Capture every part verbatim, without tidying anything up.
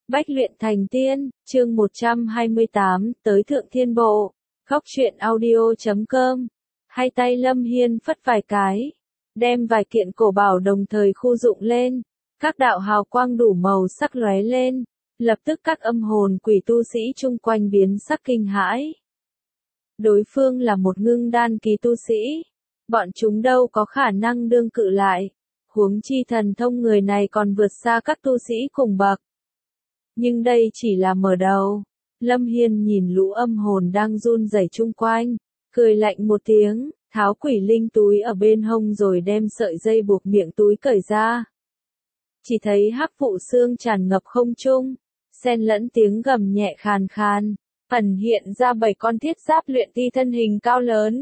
Bách luyện thành tiên, chương một trăm hai mươi tám, tới Thượng Thiên Bộ, góc truyện audio chấm com. Hai tay Lâm Hiên phất vài cái, đem vài kiện cổ bảo đồng thời khu dụng lên, các đạo hào quang đủ màu sắc lóe lên, lập tức các âm hồn quỷ tu sĩ chung quanh biến sắc kinh hãi. Đối phương là một ngưng đan kỳ tu sĩ, bọn chúng đâu có khả năng đương cự lại, huống chi thần thông người này còn vượt xa các tu sĩ cùng bậc. Nhưng đây chỉ là mở đầu. Lâm Hiên nhìn lũ âm hồn đang run rẩy chung quanh, cười lạnh một tiếng, tháo quỷ linh túi ở bên hông rồi đem sợi dây buộc miệng túi cởi ra. Chỉ thấy hắc vụ xương tràn ngập không trung, xen lẫn tiếng gầm nhẹ khàn khàn, ẩn hiện ra bảy con thiết giáp luyện ti thân hình cao lớn.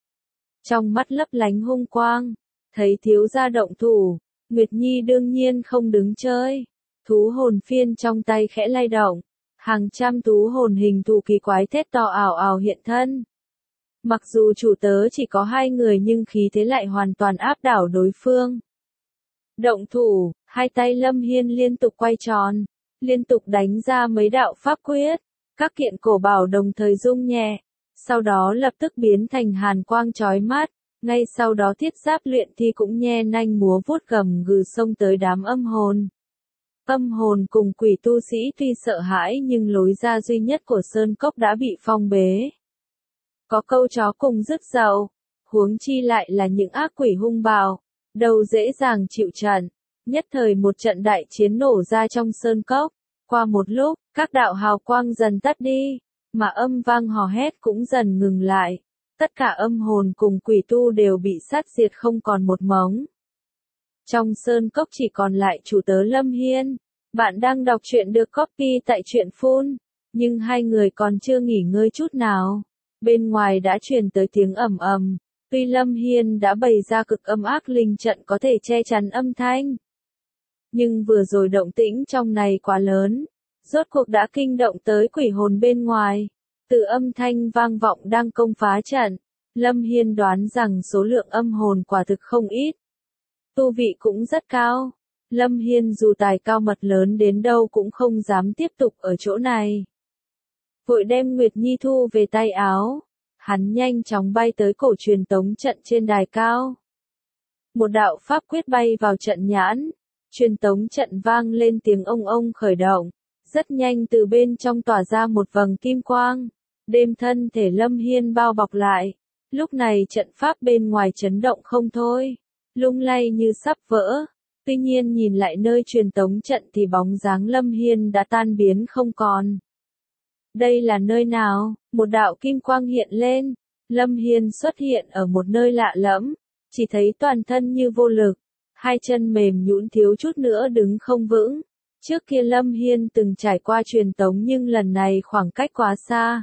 Trong mắt lấp lánh hung quang, thấy thiếu gia động thủ, Nguyệt Nhi đương nhiên không đứng chơi. Thú hồn phiên trong tay khẽ lay động, hàng trăm thú hồn hình thù kỳ quái thét to ảo ảo hiện thân. Mặc dù chủ tớ chỉ có hai người nhưng khí thế lại hoàn toàn áp đảo đối phương. Động thủ, hai tay Lâm Hiên liên tục quay tròn, liên tục đánh ra mấy đạo pháp quyết, các kiện cổ bảo đồng thời rung nhẹ, sau đó lập tức biến thành hàn quang chói mắt, ngay sau đó thiết giáp luyện thi cũng nhe nanh múa vuốt gầm gừ xông tới đám âm hồn. Âm hồn cùng quỷ tu sĩ tuy sợ hãi nhưng lối ra duy nhất của sơn cốc đã bị phong bế. Có câu chó cùng rứt dậu, huống chi lại là những ác quỷ hung bạo, đâu dễ dàng chịu trận. Nhất thời một trận đại chiến nổ ra trong sơn cốc, qua một lúc, các đạo hào quang dần tắt đi, mà âm vang hò hét cũng dần ngừng lại. Tất cả âm hồn cùng quỷ tu đều bị sát diệt không còn một mống. Trong sơn cốc chỉ còn lại chủ tớ Lâm Hiên. Bạn đang đọc truyện được copy tại truyện phun, nhưng hai người còn chưa nghỉ ngơi chút nào. Bên ngoài đã truyền tới tiếng ầm ầm, tuy Lâm Hiên đã bày ra cực âm ác linh trận có thể che chắn âm thanh. Nhưng vừa rồi động tĩnh trong này quá lớn, rốt cuộc đã kinh động tới quỷ hồn bên ngoài. Từ âm thanh vang vọng đang công phá trận, Lâm Hiên đoán rằng số lượng âm hồn quả thực không ít. Tu vị cũng rất cao. Lâm Hiên dù tài cao mật lớn đến đâu cũng không dám tiếp tục ở chỗ này. Vội đem Nguyệt Nhi thu về tay áo, hắn nhanh chóng bay tới cổ truyền tống trận trên đài cao. Một đạo pháp quyết bay vào trận nhãn, truyền tống trận vang lên tiếng ông ông khởi động, rất nhanh từ bên trong tỏa ra một vầng kim quang, đem thân thể Lâm Hiên bao bọc lại. Lúc này trận pháp bên ngoài chấn động không thôi, lung lay như sắp vỡ. Tuy nhiên nhìn lại nơi truyền tống trận thì bóng dáng Lâm Hiên đã tan biến không còn. Đây là nơi nào? Một đạo kim quang hiện lên. Lâm Hiên xuất hiện ở một nơi lạ lẫm, chỉ thấy toàn thân như vô lực, hai chân mềm nhũn thiếu chút nữa đứng không vững. Trước kia Lâm Hiên từng trải qua truyền tống nhưng lần này khoảng cách quá xa.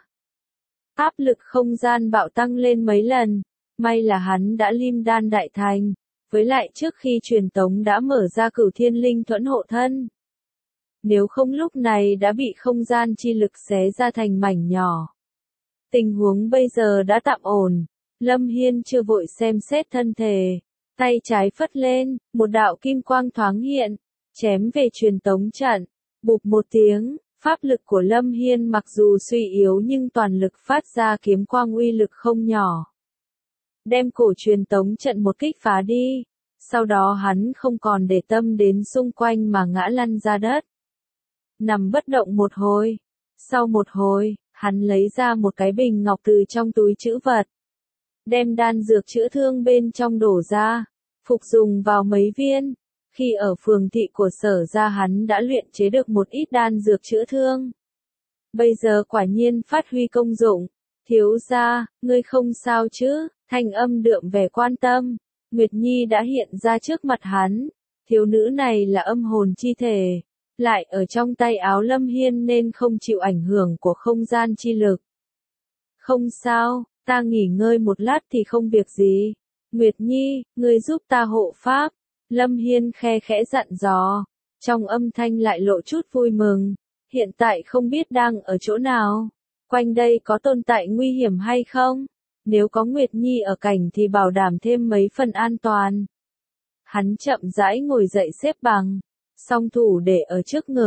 Áp lực không gian bạo tăng lên mấy lần, may là hắn đã lim đan đại thành. Với lại trước khi truyền tống đã mở ra cửu thiên linh thuẫn hộ thân. Nếu không lúc này đã bị không gian chi lực xé ra thành mảnh nhỏ. Tình huống bây giờ đã tạm ổn. Lâm Hiên chưa vội xem xét thân thể. Tay trái phất lên, một đạo kim quang thoáng hiện, chém về truyền tống trận. Bụp một tiếng, pháp lực của Lâm Hiên mặc dù suy yếu nhưng toàn lực phát ra kiếm quang uy lực không nhỏ. Đem cổ truyền tống trận một kích phá đi, sau đó hắn không còn để tâm đến xung quanh mà ngã lăn ra đất. Nằm bất động một hồi, sau một hồi, hắn lấy ra một cái bình ngọc từ trong túi trữ vật. Đem đan dược chữa thương bên trong đổ ra, phục dùng vào mấy viên. Khi ở phường thị của Sở gia hắn đã luyện chế được một ít đan dược chữa thương. Bây giờ quả nhiên phát huy công dụng. Thiếu gia, ngươi không sao chứ? Thanh âm đượm vẻ quan tâm, Nguyệt Nhi đã hiện ra trước mặt hắn. Thiếu nữ này là âm hồn chi thể, lại ở trong tay áo Lâm Hiên nên không chịu ảnh hưởng của không gian chi lực. Không sao, ta nghỉ ngơi một lát thì không việc gì. Nguyệt Nhi, ngươi giúp ta hộ pháp. Lâm Hiên khe khẽ dặn dò, trong âm thanh lại lộ chút vui mừng. Hiện tại không biết đang ở chỗ nào, quanh đây có tồn tại nguy hiểm hay không? Nếu có Nguyệt Nhi ở cảnh thì bảo đảm thêm mấy phần an toàn. Hắn chậm rãi ngồi dậy xếp bằng, song thủ để ở trước ngực,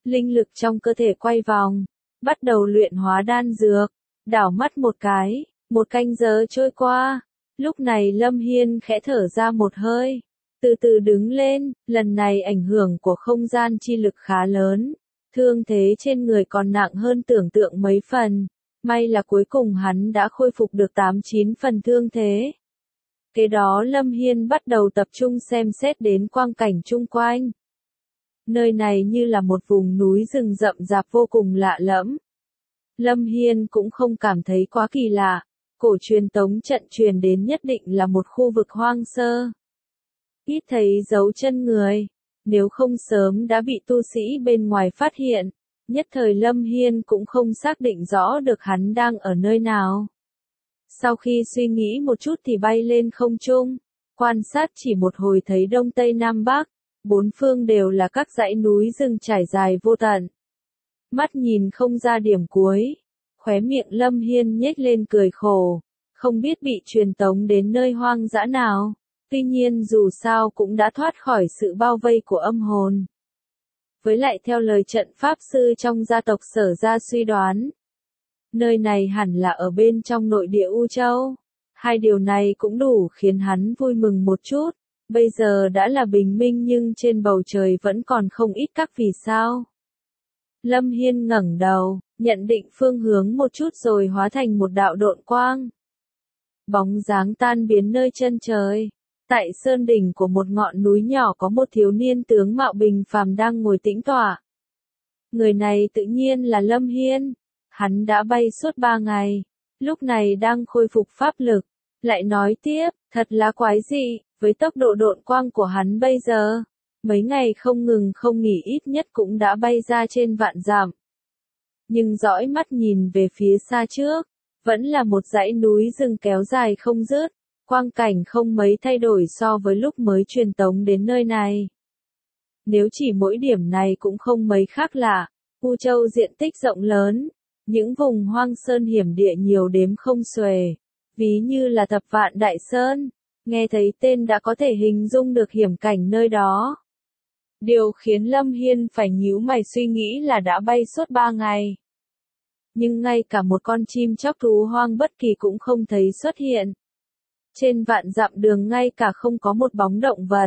Linh lực trong cơ thể quay vòng, bắt đầu luyện hóa đan dược, đảo mắt một cái, một canh giờ trôi qua. Lúc này Lâm Hiên khẽ thở ra một hơi, từ từ đứng lên, lần này ảnh hưởng của không gian chi lực khá lớn, thương thế trên người còn nặng hơn tưởng tượng mấy phần, may là cuối cùng hắn đã khôi phục được tám chín phần thương thế. Kế đó Lâm Hiên bắt đầu tập trung xem xét đến quang cảnh chung quanh. Nơi này như là một vùng núi rừng rậm rạp vô cùng lạ lẫm. Lâm Hiên cũng không cảm thấy quá kỳ lạ, cổ truyền tống trận truyền đến nhất định là một khu vực hoang sơ. Ít thấy dấu chân người, nếu không sớm đã bị tu sĩ bên ngoài phát hiện, nhất thời Lâm Hiên cũng không xác định rõ được hắn đang ở nơi nào. Sau khi suy nghĩ một chút thì bay lên không trung, quan sát chỉ một hồi thấy đông tây nam bắc, bốn phương đều là các dãy núi rừng trải dài vô tận. Mắt nhìn không ra điểm cuối, khóe miệng Lâm Hiên nhếch lên cười khổ, không biết bị truyền tống đến nơi hoang dã nào, tuy nhiên dù sao cũng đã thoát khỏi sự bao vây của âm hồn. Với lại theo lời trận pháp sư trong gia tộc Sở Gia suy đoán, nơi này hẳn là ở bên trong nội địa U Châu. Hai điều này cũng đủ khiến hắn vui mừng một chút, bây giờ đã là bình minh nhưng trên bầu trời vẫn còn không ít các vì sao. Lâm Hiên ngẩng đầu, nhận định phương hướng một chút rồi hóa thành một đạo độn quang. Bóng dáng tan biến nơi chân trời. Tại sơn đỉnh của một ngọn núi nhỏ có một thiếu niên tướng mạo bình phàm đang ngồi tĩnh tọa. Người này tự nhiên là Lâm Hiên. Hắn đã bay suốt ba ngày, lúc này đang khôi phục pháp lực. Lại nói tiếp, thật là quái dị, với tốc độ độn quang của hắn bây giờ, mấy ngày không ngừng không nghỉ ít nhất cũng đã bay ra trên vạn dặm. Nhưng dõi mắt nhìn về phía xa trước, vẫn là một dãy núi rừng kéo dài không dứt, quang cảnh không mấy thay đổi so với lúc mới truyền tống đến nơi này. Nếu chỉ mỗi điểm này cũng không mấy khác lạ, U Châu diện tích rộng lớn, những vùng hoang sơn hiểm địa nhiều đếm không xuể, ví như là Thập Vạn Đại Sơn, nghe thấy tên đã có thể hình dung được hiểm cảnh nơi đó. Điều khiến Lâm Hiên phải nhíu mày suy nghĩ là đã bay suốt ba ngày. Nhưng ngay cả một con chim chóc thú hoang bất kỳ cũng không thấy xuất hiện. Trên vạn dặm đường ngay cả không có một bóng động vật.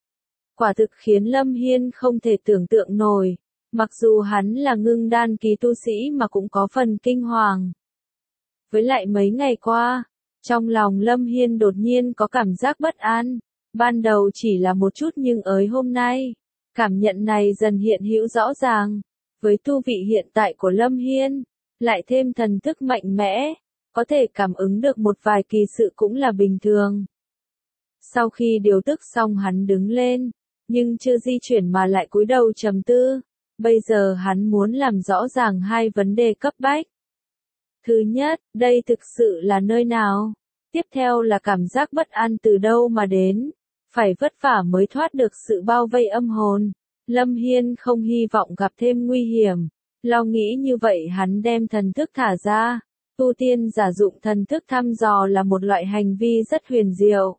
Quả thực khiến Lâm Hiên không thể tưởng tượng nổi, mặc dù hắn là ngưng đan kỳ tu sĩ mà cũng có phần kinh hoàng. Với lại mấy ngày qua, trong lòng Lâm Hiên đột nhiên có cảm giác bất an, ban đầu chỉ là một chút nhưng ới hôm nay, cảm nhận này dần hiện hữu rõ ràng. Với tu vị hiện tại của Lâm Hiên, lại thêm thần thức mạnh mẽ, có thể cảm ứng được một vài kỳ sự cũng là bình thường. Sau khi điều tức xong hắn đứng lên, nhưng chưa di chuyển mà lại cúi đầu trầm tư. Bây giờ hắn muốn làm rõ ràng hai vấn đề cấp bách. Thứ nhất, đây thực sự là nơi nào? Tiếp theo là cảm giác bất an từ đâu mà đến? Phải vất vả mới thoát được sự bao vây âm hồn. Lâm Hiên không hy vọng gặp thêm nguy hiểm. Lo nghĩ như vậy hắn đem thần thức thả ra. Tu tiên giả dụng thần thức thăm dò là một loại hành vi rất huyền diệu.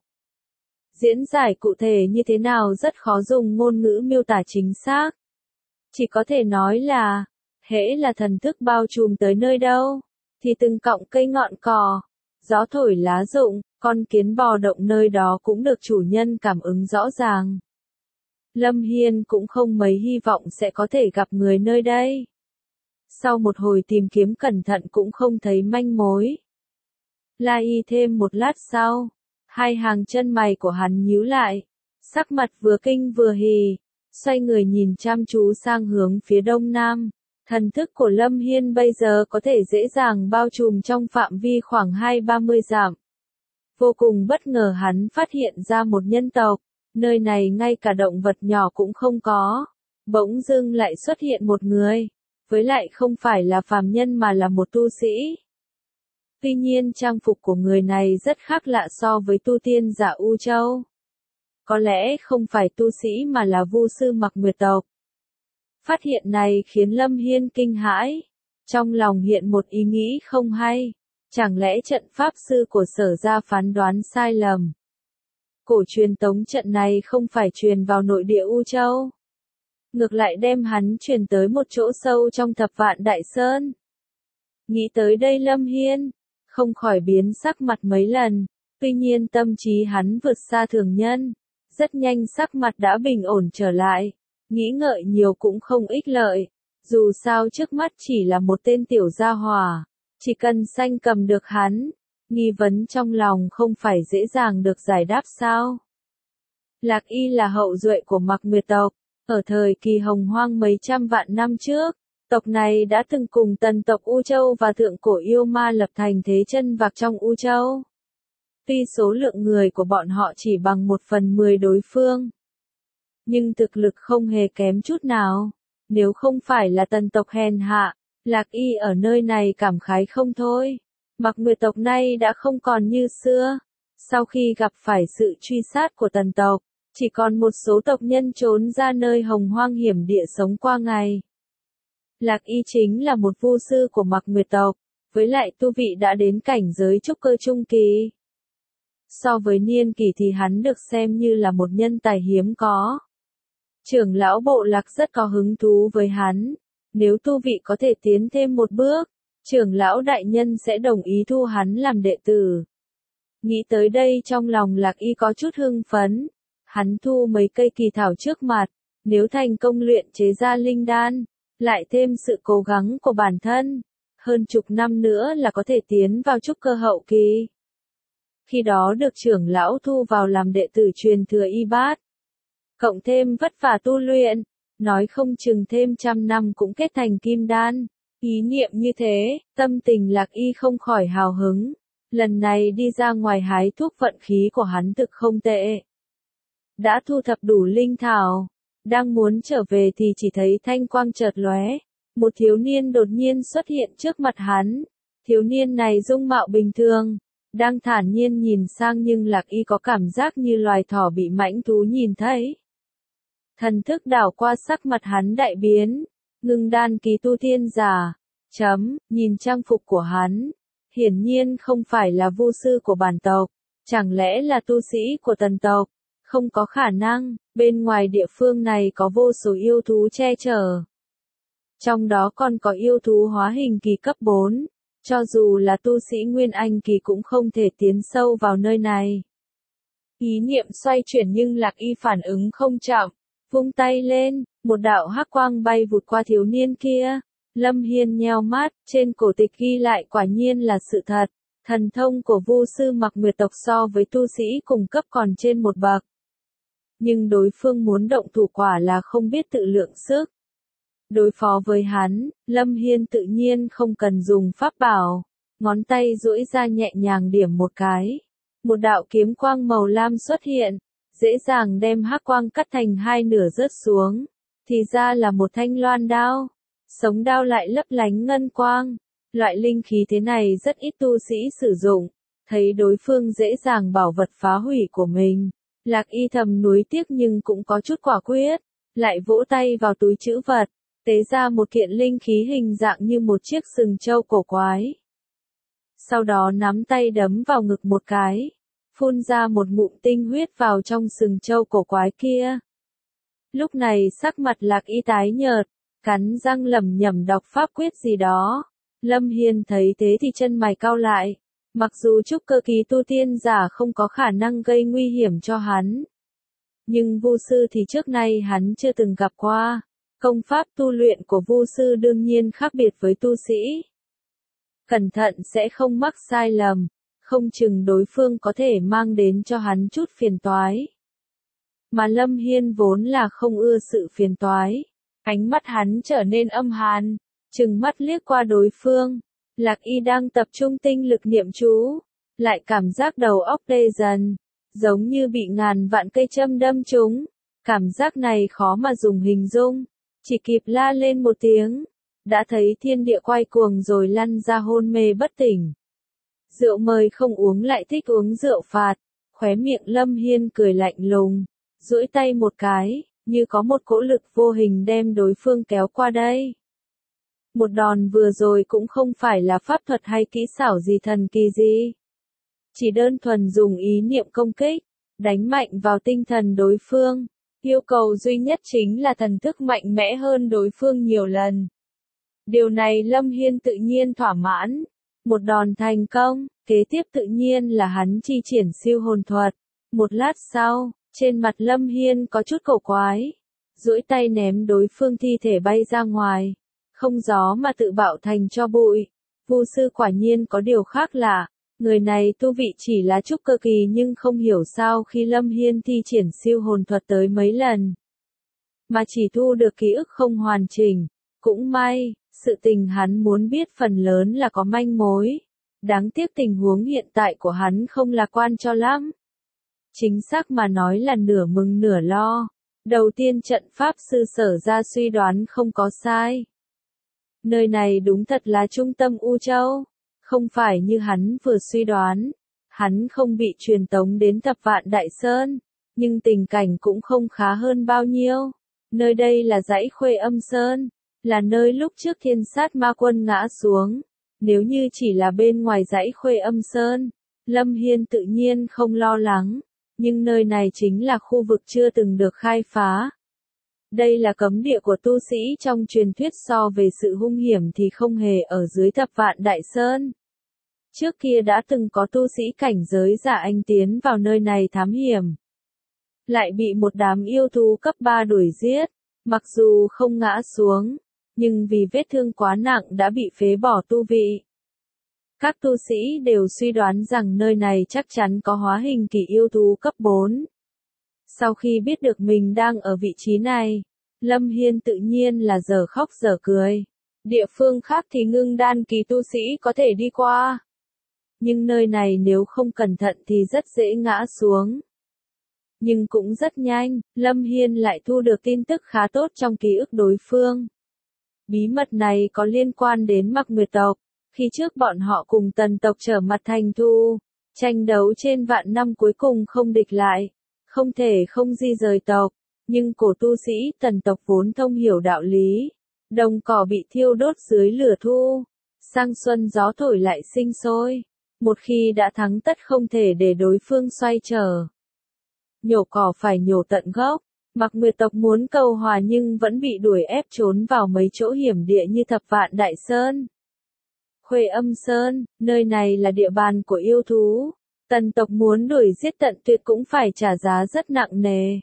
Diễn giải cụ thể như thế nào rất khó dùng ngôn ngữ miêu tả chính xác. Chỉ có thể nói là, hễ là thần thức bao trùm tới nơi đâu, thì từng cọng cây ngọn cỏ, gió thổi lá rụng, con kiến bò động nơi đó cũng được chủ nhân cảm ứng rõ ràng. Lâm Hiên cũng không mấy hy vọng sẽ có thể gặp người nơi đây. Sau một hồi tìm kiếm cẩn thận cũng không thấy manh mối. La y thêm một lát sau, hai hàng chân mày của hắn nhíu lại, sắc mặt vừa kinh vừa hỉ, xoay người nhìn chăm chú sang hướng phía đông nam. Thần thức của Lâm Hiên bây giờ có thể dễ dàng bao trùm trong phạm vi khoảng hai ba mươi dặm. Vô cùng bất ngờ hắn phát hiện ra một nhân tộc, nơi này ngay cả động vật nhỏ cũng không có. Bỗng dưng lại xuất hiện một người, với lại không phải là phàm nhân mà là một tu sĩ. Tuy nhiên trang phục của người này rất khác lạ so với tu tiên giả U Châu. Có lẽ không phải tu sĩ mà là vu sư Mặc Nguyệt tộc. Phát hiện này khiến Lâm Hiên kinh hãi. Trong lòng hiện một ý nghĩ không hay. Chẳng lẽ trận pháp sư của Sở Gia phán đoán sai lầm? Cổ truyền tống trận này không phải truyền vào nội địa U Châu. ngược lại đem hắn chuyển tới một chỗ sâu trong thập vạn đại sơn. Nghĩ tới đây Lâm Hiên không khỏi biến sắc mặt mấy lần, tuy nhiên tâm trí hắn vượt xa thường nhân, rất nhanh sắc mặt đã bình ổn trở lại, nghĩ ngợi nhiều cũng không ích lợi, dù sao trước mắt chỉ là một tên tiểu gia hỏa, chỉ cần sanh cầm được hắn, nghi vấn trong lòng không phải dễ dàng được giải đáp sao. Lạc Y là hậu duệ của Mạc Nguyệt tộc, ở thời kỳ hồng hoang mấy trăm vạn năm trước, tộc này đã từng cùng tần tộc U Châu và thượng cổ yêu ma lập thành thế chân vạc trong U Châu. Tuy số lượng người của bọn họ chỉ bằng một phần mười đối phương, nhưng thực lực không hề kém chút nào. Nếu không phải là tần tộc hèn hạ, Lạc Y ở nơi này cảm khái không thôi. Mạc Nguyệt tộc nay đã không còn như xưa. Sau khi gặp phải sự truy sát của tần tộc, chỉ còn một số tộc nhân trốn ra nơi hồng hoang hiểm địa sống qua ngày. Lạc Y chính là một vu sư của Mạc Nguyệt tộc, với lại tu vị đã đến cảnh giới trúc cơ trung kỳ. So với niên kỳ thì hắn được xem như là một nhân tài hiếm có. Trưởng lão bộ lạc rất có hứng thú với hắn, nếu tu vị có thể tiến thêm một bước, trưởng lão đại nhân sẽ đồng ý thu hắn làm đệ tử. Nghĩ tới đây trong lòng Lạc Y có chút hưng phấn, hắn thu mấy cây kỳ thảo trước mặt, nếu thành công luyện chế ra linh đan, lại thêm sự cố gắng của bản thân, hơn chục năm nữa là có thể tiến vào trúc cơ hậu kỳ. Khi đó được trưởng lão thu vào làm đệ tử truyền thừa y bát. Cộng thêm vất vả tu luyện, nói không chừng thêm trăm năm cũng kết thành kim đan. Ý niệm như thế, tâm tình Lạc Y không khỏi hào hứng. Lần này đi ra ngoài hái thuốc vận khí của hắn thực không tệ. Đã thu thập đủ linh thảo, đang muốn trở về thì chỉ thấy thanh quang chợt lóe, một thiếu niên đột nhiên xuất hiện trước mặt hắn. Thiếu niên này dung mạo bình thường, đang thản nhiên nhìn sang nhưng Lạc Y có cảm giác như loài thỏ bị mãnh thú nhìn thấy. Thần thức đảo qua sắc mặt hắn đại biến, ngưng đan kỳ tu tiên giả, chấm, nhìn trang phục của hắn, hiển nhiên không phải là vu sư của bản tộc, chẳng lẽ là tu sĩ của tần tộc, không có khả năng, bên ngoài địa phương này có vô số yêu thú che chở. Trong đó còn có yêu thú hóa hình kỳ cấp bốn, cho dù là tu sĩ Nguyên Anh kỳ cũng không thể tiến sâu vào nơi này. Ý niệm xoay chuyển nhưng Lạc Y phản ứng không chậm. Vung tay lên, một đạo hắc quang bay vụt qua thiếu niên kia. Lâm Hiên nheo mắt, trên cổ tịch ghi lại quả nhiên là sự thật. Thần thông của vu sư Mạc Nguyệt tộc so với tu sĩ cùng cấp còn trên một bậc. Nhưng đối phương muốn động thủ quả là không biết tự lượng sức. Đối phó với hắn, Lâm Hiên tự nhiên không cần dùng pháp bảo. Ngón tay duỗi ra nhẹ nhàng điểm một cái. Một đạo kiếm quang màu lam xuất hiện. Dễ dàng đem hắc quang cắt thành hai nửa rớt xuống, thì ra là một thanh loan đao, sống đao lại lấp lánh ngân quang, loại linh khí thế này rất ít tu sĩ sử dụng, thấy đối phương dễ dàng bảo vật phá hủy của mình, Lạc Y thầm nuối tiếc nhưng cũng có chút quả quyết, lại vỗ tay vào túi trữ vật, tế ra một kiện linh khí hình dạng như một chiếc sừng trâu cổ quái. Sau đó nắm tay đấm vào ngực một cái. Phun ra một ngụm tinh huyết vào trong sừng trâu cổ quái kia. Lúc này sắc mặt Lạc Y tái nhợt, cắn răng lẩm nhẩm đọc pháp quyết gì đó. Lâm Hiên thấy thế thì chân mày cau lại. Mặc dù trúc cơ kỳ tu tiên giả không có khả năng gây nguy hiểm cho hắn. Nhưng vu sư thì trước nay hắn chưa từng gặp qua. Công pháp tu luyện của vu sư đương nhiên khác biệt với tu sĩ. Cẩn thận sẽ không mắc sai lầm. Không chừng đối phương có thể mang đến cho hắn chút phiền toái. Mà Lâm Hiên vốn là không ưa sự phiền toái. Ánh mắt hắn trở nên âm hàn, trừng mắt liếc qua đối phương. Lạc Y đang tập trung tinh lực niệm chú, lại cảm giác đầu óc tê dần, giống như bị ngàn vạn cây châm đâm trúng. Cảm giác này khó mà dùng hình dung, chỉ kịp la lên một tiếng, đã thấy thiên địa quay cuồng rồi lăn ra hôn mê bất tỉnh. Rượu mời không uống lại thích uống rượu phạt, khóe miệng Lâm Hiên cười lạnh lùng, duỗi tay một cái, như có một cỗ lực vô hình đem đối phương kéo qua đây. Một đòn vừa rồi cũng không phải là pháp thuật hay kỹ xảo gì thần kỳ gì. Chỉ đơn thuần dùng ý niệm công kích, đánh mạnh vào tinh thần đối phương, Yêu cầu duy nhất chính là thần thức mạnh mẽ hơn đối phương nhiều lần. Điều này Lâm Hiên tự nhiên thỏa mãn. Một đòn thành công, kế tiếp tự nhiên là hắn chi triển siêu hồn thuật. Một lát sau, trên mặt Lâm Hiên có chút cổ quái. Duỗi tay ném đối phương thi thể bay ra ngoài. Không gió mà tự bạo thành cho bụi. Vu sư quả nhiên có điều khác lạ. Người này tu vị chỉ là trúc cơ kỳ nhưng không hiểu sao khi Lâm Hiên thi triển siêu hồn thuật tới mấy lần. Mà chỉ thu được ký ức không hoàn chỉnh. Cũng may, sự tình hắn muốn biết phần lớn là có manh mối. Đáng tiếc tình huống hiện tại của hắn không lạc quan cho lắm. Chính xác mà nói là nửa mừng nửa lo. Đầu tiên trận pháp sư Sở ra suy đoán không có sai. Nơi này đúng thật là trung tâm U Châu. Không phải như hắn vừa suy đoán. Hắn không bị truyền tống đến Thập Vạn Đại Sơn. Nhưng tình cảnh cũng không khá hơn bao nhiêu. Nơi đây là dãy Khuê Âm Sơn. Là nơi lúc trước Thiên Sát Ma Quân ngã xuống. Nếu như chỉ là bên ngoài dãy Khuê Âm Sơn, Lâm Hiên tự nhiên không lo lắng. Nhưng nơi này chính là khu vực chưa từng được khai phá. Đây là cấm địa của tu sĩ trong truyền thuyết, so về sự hung hiểm thì không hề ở dưới Thập Vạn Đại Sơn. Trước kia đã từng có tu sĩ cảnh giới giả anh tiến vào nơi này thám hiểm. Lại bị một đám yêu thú cấp ba đuổi giết. Mặc dù không ngã xuống, nhưng vì vết thương quá nặng đã bị phế bỏ tu vị. Các tu sĩ đều suy đoán rằng nơi này chắc chắn có hóa hình kỳ yêu thú cấp bốn. Sau khi biết được mình đang ở vị trí này, Lâm Hiên tự nhiên là giờ khóc giờ cười. Địa phương khác thì ngưng đan kỳ tu sĩ có thể đi qua. Nhưng nơi này nếu không cẩn thận thì rất dễ ngã xuống. Nhưng cũng rất nhanh, Lâm Hiên lại thu được tin tức khá tốt trong ký ức đối phương. Bí mật này có liên quan đến Mạc Nguyệt tộc. Khi trước bọn họ cùng Tần tộc trở mặt thành thù, tranh đấu trên vạn năm cuối cùng không địch lại, không thể không di rời tộc. Nhưng cổ tu sĩ Tần tộc vốn thông hiểu đạo lý, đồng cỏ bị thiêu đốt dưới lửa thu, sang xuân gió thổi lại sinh sôi. Một khi đã thắng tất không thể để đối phương xoay trở. Nhổ cỏ phải nhổ tận gốc. Mạc Nguyệt tộc muốn cầu hòa nhưng vẫn bị đuổi ép trốn vào mấy chỗ hiểm địa như Thập Vạn Đại Sơn. Khuê Âm Sơn, nơi này là địa bàn của yêu thú. Tần tộc muốn đuổi giết tận tuyệt cũng phải trả giá rất nặng nề.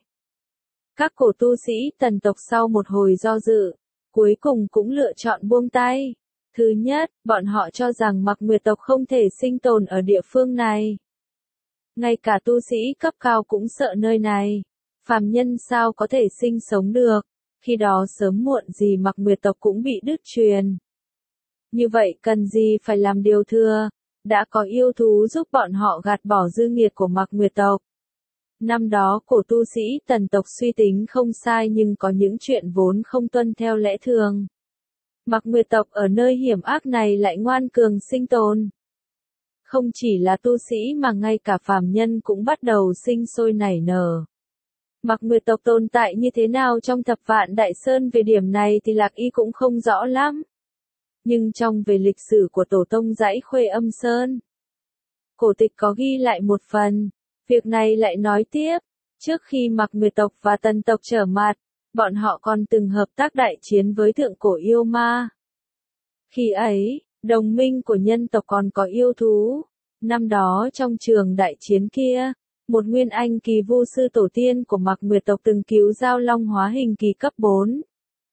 Các cổ tu sĩ Tần tộc sau một hồi do dự, cuối cùng cũng lựa chọn buông tay. Thứ nhất, bọn họ cho rằng Mạc Nguyệt tộc không thể sinh tồn ở địa phương này. Ngay cả tu sĩ cấp cao cũng sợ nơi này. Phàm nhân sao có thể sinh sống được, khi đó sớm muộn gì Mạc Nguyệt tộc cũng bị đứt truyền. Như vậy cần gì phải làm điều thừa, đã có yêu thú giúp bọn họ gạt bỏ dư nghiệt của Mạc Nguyệt tộc. Năm đó cổ tu sĩ Tần tộc suy tính không sai nhưng có những chuyện vốn không tuân theo lẽ thường. Mạc Nguyệt tộc ở nơi hiểm ác này lại ngoan cường sinh tồn. Không chỉ là tu sĩ mà ngay cả phàm nhân cũng bắt đầu sinh sôi nảy nở. Mạc Nguyệt tộc tồn tại như thế nào trong Thập Vạn Đại Sơn về điểm này thì Lạc Y cũng không rõ lắm. Nhưng trong về lịch sử của tổ tông dãy Khuê Âm Sơn, cổ tịch có ghi lại một phần. Việc này lại nói tiếp, trước khi Mạc Nguyệt tộc và Tần tộc trở mặt, bọn họ còn từng hợp tác đại chiến với thượng cổ yêu ma. Khi ấy, đồng minh của nhân tộc còn có yêu thú. Năm đó trong trường đại chiến kia, một nguyên anh kỳ vu sư tổ tiên của Mạc Nguyệt tộc từng cứu Giao Long hóa hình kỳ cấp bốn.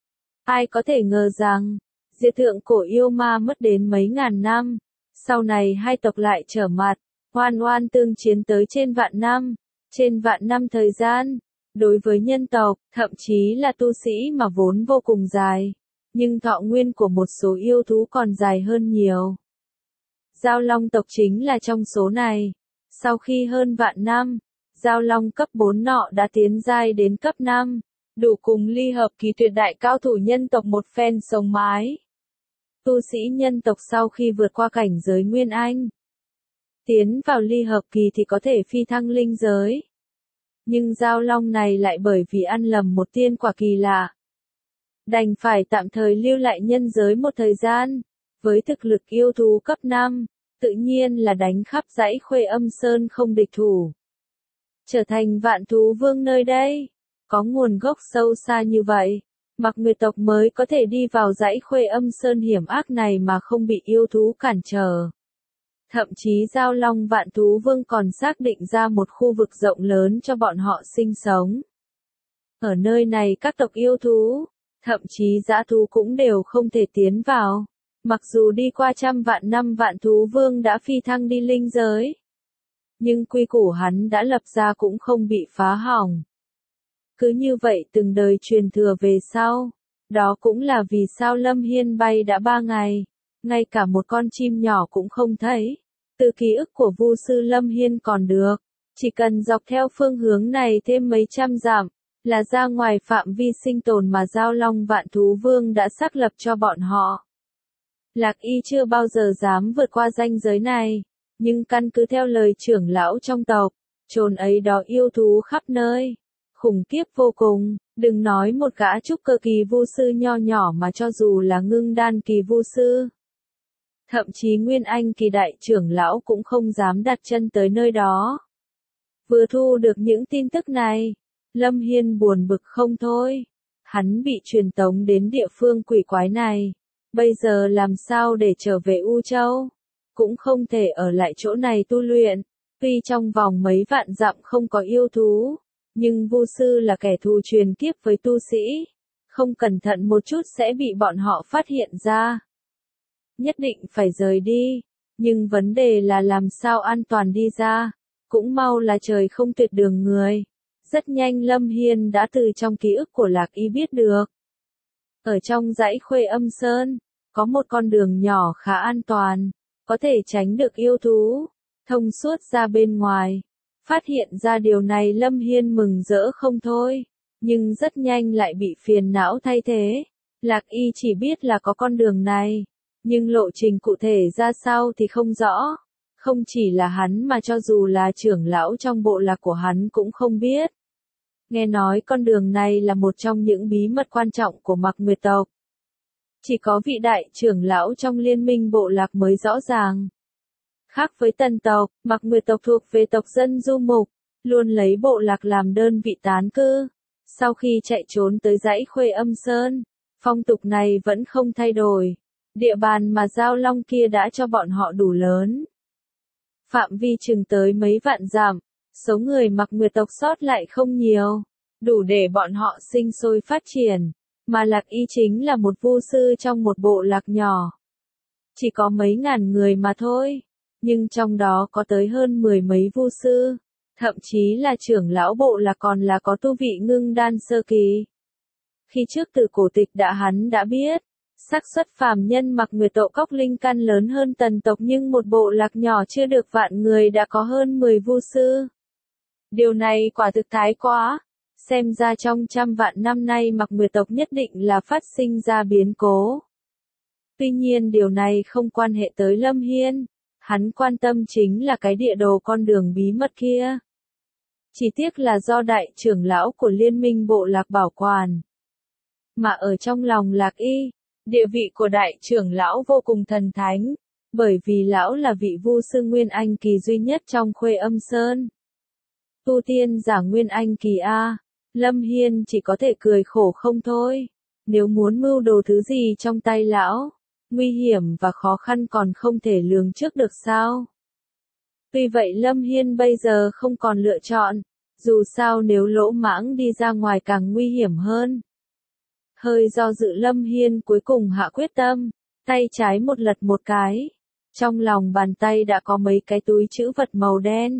Ai có thể ngờ rằng, diệt thượng cổ yêu ma mất đến mấy ngàn năm, sau này hai tộc lại trở mặt, oan oan tương chiến tới trên vạn năm, trên vạn năm thời gian. Đối với nhân tộc, thậm chí là tu sĩ mà vốn vô cùng dài, nhưng thọ nguyên của một số yêu thú còn dài hơn nhiều. Giao Long tộc chính là trong số này. Sau khi hơn vạn năm, Giao Long cấp bốn nọ đã tiến giai đến cấp năm, đủ cùng ly hợp kỳ tuyệt đại cao thủ nhân tộc một phen sống mái. Tu sĩ nhân tộc sau khi vượt qua cảnh giới Nguyên Anh, tiến vào ly hợp kỳ thì có thể phi thăng linh giới. Nhưng Giao Long này lại bởi vì ăn lầm một tiên quả kỳ lạ, đành phải tạm thời lưu lại nhân giới một thời gian. Với thực lực yêu thú cấp năm, tự nhiên là đánh khắp dãy Khuê Âm Sơn không địch thủ. Trở thành vạn thú vương nơi đây. có nguồn gốc sâu xa như vậy, Mạc Nguyệt tộc mới có thể đi vào dãy Khuê Âm Sơn hiểm ác này mà không bị yêu thú cản trở. Thậm chí Giao Long Vạn Thú Vương còn xác định ra một khu vực rộng lớn cho bọn họ sinh sống. Ở nơi này các tộc yêu thú, thậm chí dã thú cũng đều không thể tiến vào, mặc dù đi qua trăm vạn năm Vạn Thú Vương đã phi thăng đi linh giới. Nhưng quy củ hắn đã lập ra cũng không bị phá hỏng. Cứ như vậy từng đời truyền thừa về sau, đó cũng là vì sao Lâm Hiên bay đã ba ngày, ngay cả một con chim nhỏ cũng không thấy. Từ ký ức của Vu sư Lâm Hiên còn được, chỉ cần dọc theo phương hướng này thêm mấy trăm dặm, là ra ngoài phạm vi sinh tồn mà Giao Long Vạn Thú Vương đã xác lập cho bọn họ. Lạc Y chưa bao giờ dám vượt qua ranh giới này, nhưng căn cứ theo lời trưởng lão trong tộc, chốn ấy đó yêu thú khắp nơi, khủng khiếp vô cùng, đừng nói một gã trúc cơ kỳ vu sư nho nhỏ mà cho dù là ngưng đan kỳ vu sư. Thậm chí Nguyên Anh kỳ đại trưởng lão cũng không dám đặt chân tới nơi đó. Vừa thu được những tin tức này, Lâm Hiên buồn bực không thôi. Hắn bị truyền tống đến địa phương quỷ quái này. Bây giờ làm sao để trở về U Châu? Cũng không thể ở lại chỗ này tu luyện. Tuy trong vòng mấy vạn dặm không có yêu thú, nhưng vu sư là kẻ thù truyền kiếp với tu sĩ. Không cẩn thận một chút sẽ bị bọn họ phát hiện ra. Nhất định phải rời đi, nhưng vấn đề là làm sao an toàn đi ra, cũng mau là trời không tuyệt đường người. Rất nhanh Lâm Hiên đã từ trong ký ức của Lạc Y biết được. Ở trong dãy Khuê Âm Sơn, có một con đường nhỏ khá an toàn, có thể tránh được yêu thú, thông suốt ra bên ngoài. Phát hiện ra điều này Lâm Hiên mừng rỡ không thôi, nhưng rất nhanh lại bị phiền não thay thế. Lạc Y chỉ biết là có con đường này, nhưng lộ trình cụ thể ra sao thì không rõ. Không chỉ là hắn mà cho dù là trưởng lão trong bộ lạc của hắn cũng không biết. Nghe nói con đường này là một trong những bí mật quan trọng của Mạc Nguyệt tộc. Chỉ có vị đại trưởng lão trong liên minh bộ lạc mới rõ ràng. Khác với Tần tộc, Mạc Nguyệt tộc thuộc về tộc dân du mục, luôn lấy bộ lạc làm đơn vị tán cư. Sau khi chạy trốn tới dãy Khuê Âm Sơn, phong tục này vẫn không thay đổi. Địa bàn mà Giao Long kia đã cho bọn họ đủ lớn. Phạm vi chừng tới mấy vạn dặm, số người Mạc Nguyệt tộc sót lại không nhiều, đủ để bọn họ sinh sôi phát triển, mà Lạc Y chính là một vu sư trong một bộ lạc nhỏ. Chỉ có mấy ngàn người mà thôi, nhưng trong đó có tới hơn mười mấy vu sư, thậm chí là trưởng lão bộ lạc còn là có tu vị ngưng đan sơ kỳ. Khi trước từ cổ tịch đã hắn đã biết, xác suất phàm nhân Mạc Nguyệt tộc cốc linh căn lớn hơn Tần tộc, nhưng một bộ lạc nhỏ chưa được vạn người đã có hơn mười vu sư. Điều này quả thực thái quá, xem ra trong trăm vạn năm nay Mạc Nguyệt tộc nhất định là phát sinh ra biến cố. Tuy nhiên điều này không quan hệ tới Lâm Hiên, hắn quan tâm chính là cái địa đồ con đường bí mật kia. Chỉ tiếc là do đại trưởng lão của liên minh bộ lạc bảo quản. Mà ở trong lòng Lạc Y, địa vị của đại trưởng lão vô cùng thần thánh, bởi vì lão là vị vu sư Nguyên Anh kỳ duy nhất trong Khuê Âm Sơn. Tu tiên giả Nguyên Anh kỳ A, Lâm Hiên chỉ có thể cười khổ không thôi. Nếu muốn mưu đồ thứ gì trong tay lão, nguy hiểm và khó khăn còn không thể lường trước được sao. Tuy vậy Lâm Hiên bây giờ không còn lựa chọn, dù sao nếu lỗ mãng đi ra ngoài càng nguy hiểm hơn. Hơi do dự Lâm Hiên cuối cùng hạ quyết tâm, tay trái một lật một cái. Trong lòng bàn tay đã có mấy cái túi trữ vật màu đen.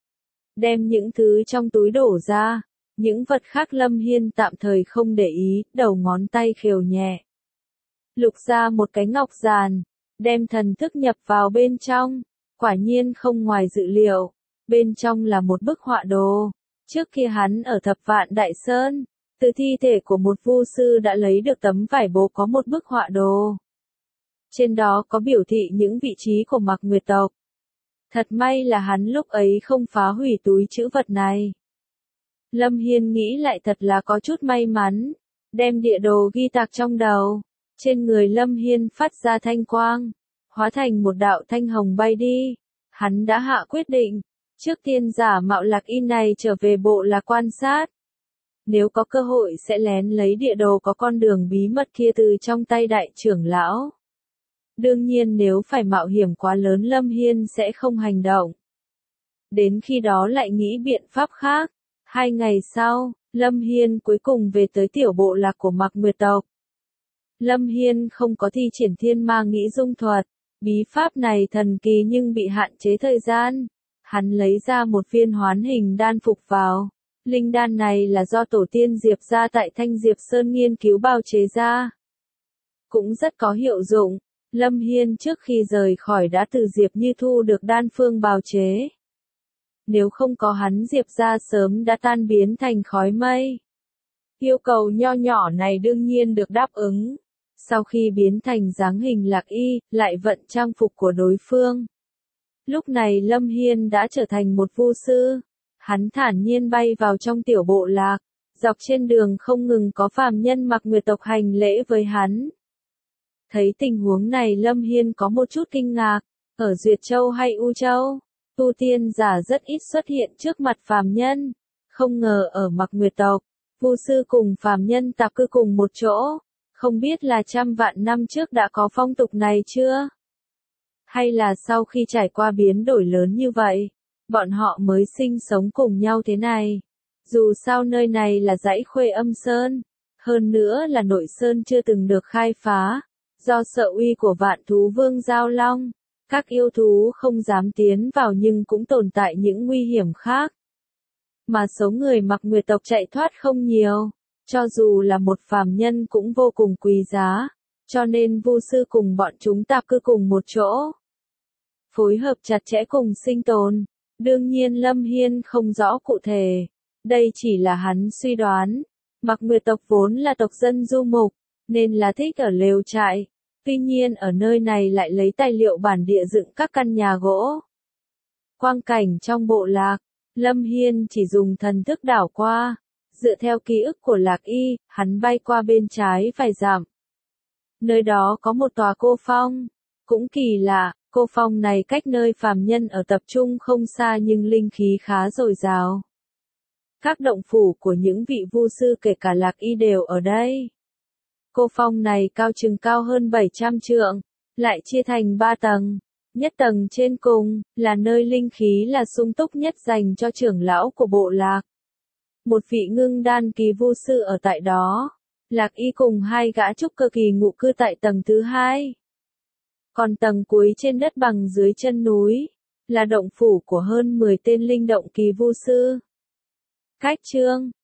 Đem những thứ trong túi đổ ra, những vật khác Lâm Hiên tạm thời không để ý, đầu ngón tay khều nhẹ. Lục ra một cái ngọc giàn, đem thần thức nhập vào bên trong, quả nhiên không ngoài dự liệu, bên trong là một bức họa đồ. Trước kia hắn ở Thập Vạn Đại Sơn, từ thi thể của một vu sư đã lấy được tấm vải bố có một bức họa đồ. Trên đó có biểu thị những vị trí của Mạc Nguyệt tộc. Thật may là hắn lúc ấy không phá hủy túi trữ vật này. Lâm Hiên nghĩ lại thật là có chút may mắn, đem địa đồ ghi tạc trong đầu. Trên người Lâm Hiên phát ra thanh quang, hóa thành một đạo thanh hồng bay đi. Hắn đã hạ quyết định, trước tiên giả mạo Lạc Y này trở về bộ lạc quan sát. Nếu có cơ hội sẽ lén lấy địa đồ có con đường bí mật kia từ trong tay đại trưởng lão. Đương nhiên nếu phải mạo hiểm quá lớn Lâm Hiên sẽ không hành động. Đến khi đó lại nghĩ biện pháp khác. Hai ngày sau, Lâm Hiên cuối cùng về tới tiểu bộ lạc của Mạc Nguyệt tộc. Lâm Hiên không có thi triển thiên ma nghĩ dung thuật. Bí pháp này thần kỳ nhưng bị hạn chế thời gian. Hắn lấy ra một viên hoán hình đan phục vào. Linh đan này là do tổ tiên Diệp gia tại Thanh Diệp Sơn nghiên cứu bào chế ra. Cũng rất có hiệu dụng. Lâm Hiên trước khi rời khỏi đã từ Diệp Như thu được đan phương bào chế. Nếu không có hắn Diệp gia sớm đã tan biến thành khói mây. Yêu cầu nho nhỏ này đương nhiên được đáp ứng. Sau khi biến thành dáng hình Lạc Y, lại vận trang phục của đối phương. Lúc này Lâm Hiên đã trở thành một vu sư. Hắn thản nhiên bay vào trong tiểu bộ lạc. Dọc trên đường không ngừng có phàm nhân Mạc Nguyệt tộc hành lễ với hắn. Thấy tình huống này Lâm Hiên có một chút kinh ngạc. Ở Duyệt Châu hay U Châu, tu tiên giả rất ít xuất hiện trước mặt phàm nhân. Không ngờ ở Mạc Nguyệt tộc, vu sư cùng phàm nhân tạp cư cùng một chỗ. Không biết là trăm vạn năm trước đã có phong tục này chưa? Hay là sau khi trải qua biến đổi lớn như vậy, bọn họ mới sinh sống cùng nhau thế này? Dù sao nơi này là dãy Khuê Âm Sơn, hơn nữa là nội sơn chưa từng được khai phá. Do sợ uy của vạn thú vương Giao Long, các yêu thú không dám tiến vào nhưng cũng tồn tại những nguy hiểm khác. Mà số người Mạc Nguyệt tộc chạy thoát không nhiều, cho dù là một phàm nhân cũng vô cùng quý giá, cho nên vu sư cùng bọn chúng tạp cư cùng một chỗ. Phối hợp chặt chẽ cùng sinh tồn, đương nhiên Lâm Hiên không rõ cụ thể, đây chỉ là hắn suy đoán. Mạc Nguyệt tộc vốn là tộc dân du mục, nên là thích ở lều trại. Tuy nhiên ở nơi này lại lấy tài liệu bản địa dựng các căn nhà gỗ. Quang cảnh trong bộ lạc, Lâm Hiên chỉ dùng thần thức đảo qua. Dựa theo ký ức của Lạc Y, hắn bay qua bên trái vài dặm. Nơi đó có một tòa cô phong. Cũng kỳ lạ, cô phong này cách nơi phàm nhân ở tập trung không xa nhưng linh khí khá dồi dào. Các động phủ của những vị vu sư kể cả Lạc Y đều ở đây. Cô phong này cao chừng cao hơn bảy trăm trượng, lại chia thành ba tầng. Nhất tầng trên cùng, là nơi linh khí là sung túc nhất dành cho trưởng lão của bộ lạc. Một vị ngưng đan kỳ vu sư ở tại đó. Lạc Y cùng hai gã trúc cơ kỳ ngụ cư tại tầng thứ hai. Còn tầng cuối trên đất bằng dưới chân núi, là động phủ của hơn mười tên linh động kỳ vu sư. Cách chương